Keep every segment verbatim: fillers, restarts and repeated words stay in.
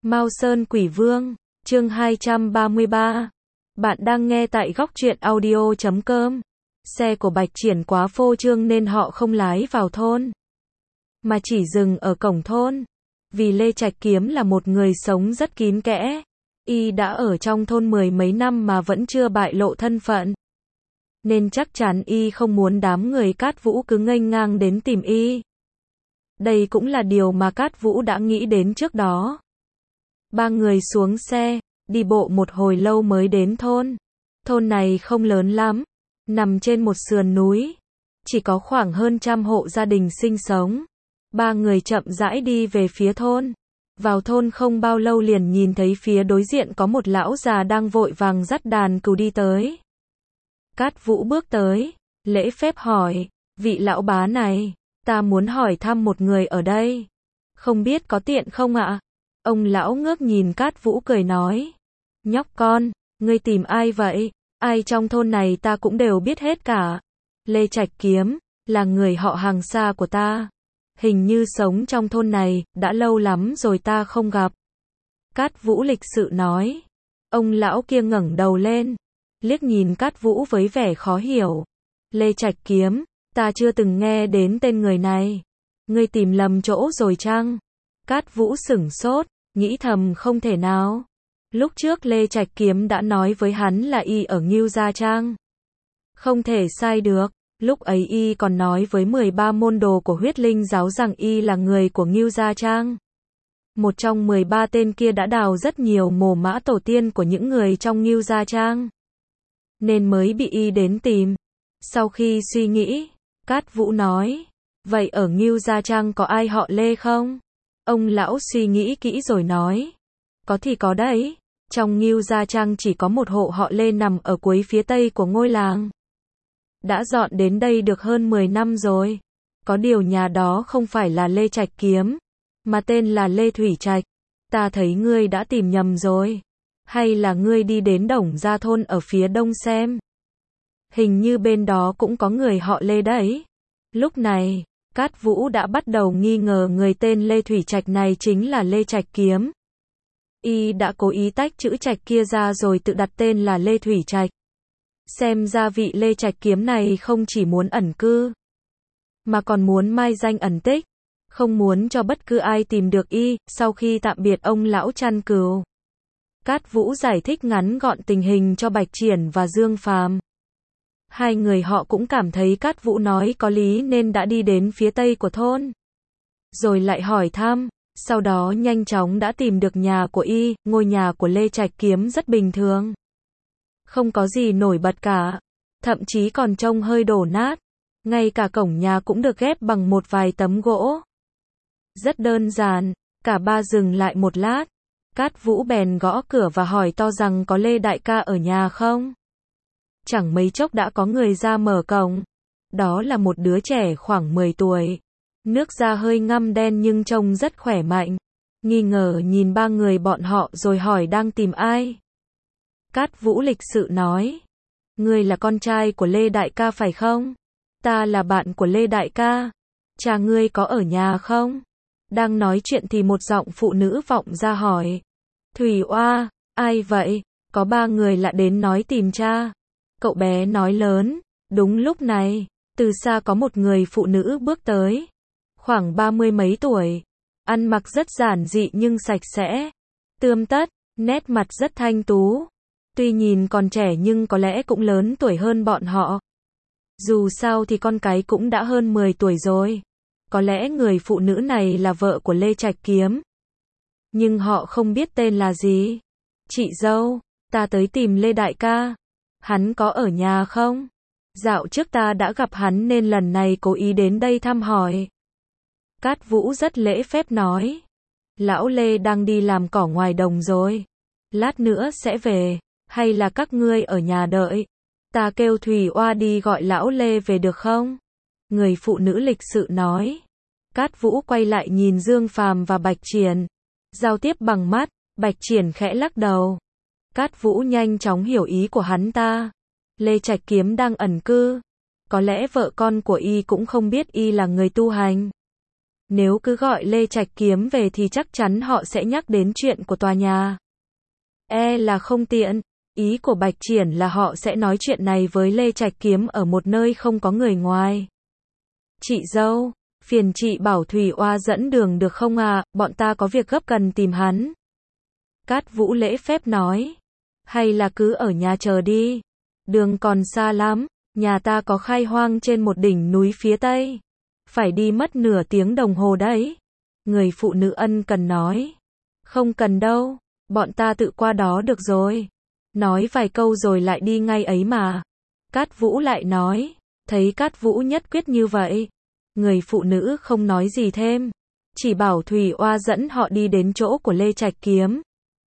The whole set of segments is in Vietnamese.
Mao Sơn Quỷ Vương, chương hai trăm ba mươi ba. Bạn đang nghe tại góc truyện audio chấm com. Xe của Bạch Triển quá phô trương nên họ không lái vào thôn, mà chỉ dừng ở cổng thôn. Vì Lê Trạch Kiếm là một người sống rất kín kẽ. Y đã ở trong thôn mười mấy năm mà vẫn chưa bại lộ thân phận, nên chắc chắn Y không muốn đám người Cát Vũ cứ nghênh ngang đến tìm Y. Đây cũng là điều mà Cát Vũ đã nghĩ đến trước đó. Ba người xuống xe, đi bộ một hồi lâu mới đến thôn. Thôn này không lớn lắm, nằm trên một sườn núi, chỉ có khoảng hơn trăm hộ gia đình sinh sống. Ba người chậm rãi đi về phía thôn. Vào thôn không bao lâu liền nhìn thấy phía đối diện có một lão già đang vội vàng dắt đàn cừu đi tới. Cát Vũ bước tới, lễ phép hỏi, vị lão bá này, ta muốn hỏi thăm một người ở đây, không biết có tiện không ạ? Ông lão ngước nhìn Cát Vũ cười nói, nhóc con, ngươi tìm ai vậy? Ai trong thôn này ta cũng đều biết hết cả. Lê Trạch Kiếm, là người họ hàng xa của ta. Hình như sống trong thôn này, đã lâu lắm rồi ta không gặp. Cát Vũ lịch sự nói. Ông lão kia ngẩng đầu lên, liếc nhìn Cát Vũ với vẻ khó hiểu. Lê Trạch Kiếm, ta chưa từng nghe đến tên người này. Ngươi tìm lầm chỗ rồi chăng? Cát Vũ sửng sốt, nghĩ thầm không thể nào. Lúc trước Lê Trạch Kiếm đã nói với hắn là Y ở Ngưu Gia Trang. Không thể sai được. Lúc ấy Y còn nói với mười ba môn đồ của huyết linh giáo rằng Y là người của Ngưu Gia Trang. Một trong mười ba tên kia đã đào rất nhiều mồ mã tổ tiên của những người trong Ngưu Gia Trang, nên mới bị Y đến tìm. Sau khi suy nghĩ, Cát Vũ nói, vậy ở Ngưu Gia Trang có ai họ Lê không? Ông lão suy nghĩ kỹ rồi nói, có thì có đấy. Trong Ngưu Gia Trang chỉ có một hộ họ Lê nằm ở cuối phía tây của ngôi làng. Đã dọn đến đây được hơn mười năm rồi. Có điều nhà đó không phải là Lê Trạch Kiếm, mà tên là Lê Thủy Trạch. Ta thấy ngươi đã tìm nhầm rồi. Hay là ngươi đi đến Đồng Gia Thôn ở phía đông xem? Hình như bên đó cũng có người họ Lê đấy. Lúc này, Cát Vũ đã bắt đầu nghi ngờ người tên Lê Thủy Trạch này chính là Lê Trạch Kiếm. Y đã cố ý tách chữ Trạch kia ra rồi tự đặt tên là Lê Thủy Trạch. Xem ra vị Lê Trạch Kiếm này không chỉ muốn ẩn cư, mà còn muốn mai danh ẩn tích, không muốn cho bất cứ ai tìm được Y. Sau khi tạm biệt ông lão chăn cừu, Cát Vũ giải thích ngắn gọn tình hình cho Bạch Triển và Dương Phàm. Hai người họ cũng cảm thấy Cát Vũ nói có lý nên đã đi đến phía tây của thôn, rồi lại hỏi thăm. Sau đó nhanh chóng đã tìm được nhà của Y. Ngôi nhà của Lê Trạch Kiếm rất bình thường, không có gì nổi bật cả, thậm chí còn trông hơi đổ nát. Ngay cả cổng nhà cũng được ghép bằng một vài tấm gỗ. Rất đơn giản. Cả ba dừng lại một lát. Cát Vũ bèn gõ cửa và hỏi to rằng có Lê đại ca ở nhà không? Chẳng mấy chốc đã có người ra mở cổng. Đó là một đứa trẻ khoảng mười tuổi. Nước da hơi ngăm đen nhưng trông rất khỏe mạnh. Nghi ngờ nhìn ba người bọn họ rồi hỏi đang tìm ai. Cát Vũ lịch sự nói, ngươi là con trai của Lê đại ca phải không? Ta là bạn của Lê đại ca. Cha ngươi có ở nhà không? Đang nói chuyện thì một giọng phụ nữ vọng ra hỏi, Thủy Oa, ai vậy? Có ba người lạ đến nói tìm cha. Cậu bé nói lớn. Đúng lúc này, từ xa có một người phụ nữ bước tới, khoảng ba mươi mấy tuổi, ăn mặc rất giản dị nhưng sạch sẽ, tươm tất, nét mặt rất thanh tú. Tuy nhìn còn trẻ nhưng có lẽ cũng lớn tuổi hơn bọn họ. Dù sao thì con cái cũng đã hơn mười tuổi rồi. Có lẽ người phụ nữ này là vợ của Lê Trạch Kiếm, nhưng họ không biết tên là gì. Chị dâu, ta tới tìm Lê đại ca. Hắn có ở nhà không? Dạo trước ta đã gặp hắn nên lần này cố ý đến đây thăm hỏi. Cát Vũ rất lễ phép nói, lão Lê đang đi làm cỏ ngoài đồng rồi, lát nữa sẽ về. Hay là các ngươi ở nhà đợi, ta kêu Thủy Oa đi gọi lão Lê về được không? Người phụ nữ lịch sự nói. Cát Vũ quay lại nhìn Dương Phàm và Bạch Triển, giao tiếp bằng mắt. Bạch Triển khẽ lắc đầu. Cát Vũ nhanh chóng hiểu ý của hắn ta. Lê Trạch Kiếm đang ẩn cư, có lẽ vợ con của Y cũng không biết Y là người tu hành. Nếu cứ gọi Lê Trạch Kiếm về thì chắc chắn họ sẽ nhắc đến chuyện của tòa nhà. E là không tiện. Ý của Bạch Triển là họ sẽ nói chuyện này với Lê Trạch Kiếm ở một nơi không có người ngoài. Chị dâu, phiền chị bảo Thủy Oa dẫn đường được không à, bọn ta có việc gấp cần tìm hắn. Cát Vũ lễ phép nói. Hay là cứ ở nhà chờ đi. Đường còn xa lắm, nhà ta có khai hoang trên một đỉnh núi phía tây. Phải đi mất nửa tiếng đồng hồ đấy. Người phụ nữ ân cần nói. Không cần đâu, bọn ta tự qua đó được rồi. Nói vài câu rồi lại đi ngay ấy mà. Cát Vũ lại nói. Thấy Cát Vũ nhất quyết như vậy, người phụ nữ không nói gì thêm, chỉ bảo Thủy Oa dẫn họ đi đến chỗ của Lê Trạch Kiếm.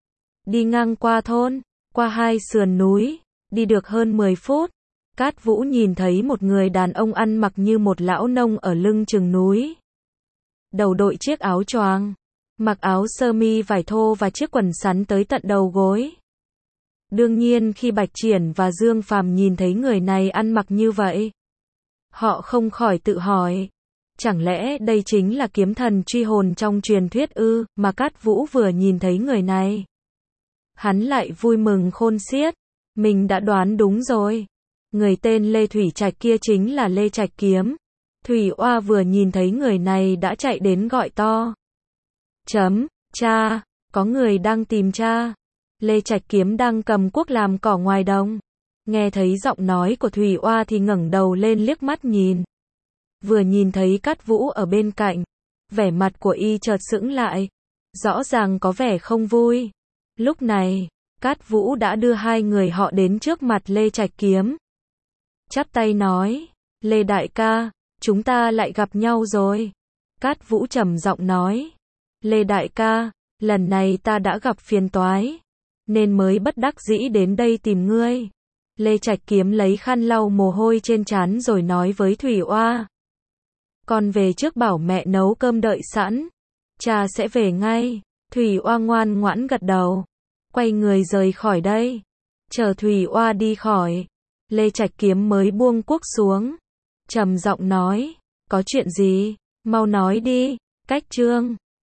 Đi ngang qua thôn, qua hai sườn núi, đi được hơn mười phút, Cát Vũ nhìn thấy một người đàn ông ăn mặc như một lão nông ở lưng chừng núi. Đầu đội chiếc áo choàng, mặc áo sơ mi vải thô và chiếc quần sắn tới tận đầu gối. Đương nhiên khi Bạch Triển và Dương Phàm nhìn thấy người này ăn mặc như vậy, họ không khỏi tự hỏi, chẳng lẽ đây chính là kiếm thần truy hồn trong truyền thuyết ư, mà Cát Vũ vừa nhìn thấy người này. Hắn lại vui mừng khôn xiết, mình đã đoán đúng rồi. Người tên Lê Thủy Trạch kia chính là Lê Trạch Kiếm. Thủy Oa vừa nhìn thấy người này đã chạy đến gọi to. Chấm, cha, có người đang tìm cha. Lê Trạch Kiếm đang cầm cuốc làm cỏ ngoài đồng. Nghe thấy giọng nói của Thủy Oa thì ngẩng đầu lên liếc mắt nhìn. Vừa nhìn thấy Cát Vũ ở bên cạnh, vẻ mặt của y chợt sững lại, rõ ràng có vẻ không vui. Lúc này, Cát Vũ đã đưa hai người họ đến trước mặt Lê Trạch Kiếm. Chắp tay nói, Lê đại ca, chúng ta lại gặp nhau rồi. Cát Vũ trầm giọng nói, Lê đại ca, lần này ta đã gặp phiền toái, nên mới bất đắc dĩ đến đây tìm ngươi. Lê Trạch Kiếm lấy khăn lau mồ hôi trên trán rồi nói với Thủy Oa. Con về trước bảo mẹ nấu cơm đợi sẵn. Cha sẽ về ngay. Thủy Oa ngoan ngoãn gật đầu. Quay người rời khỏi đây. Chờ Thủy Oa đi khỏi, Lê Trạch Kiếm mới buông cuốc xuống. Trầm giọng nói. Có chuyện gì? Mau nói đi. Cách chương.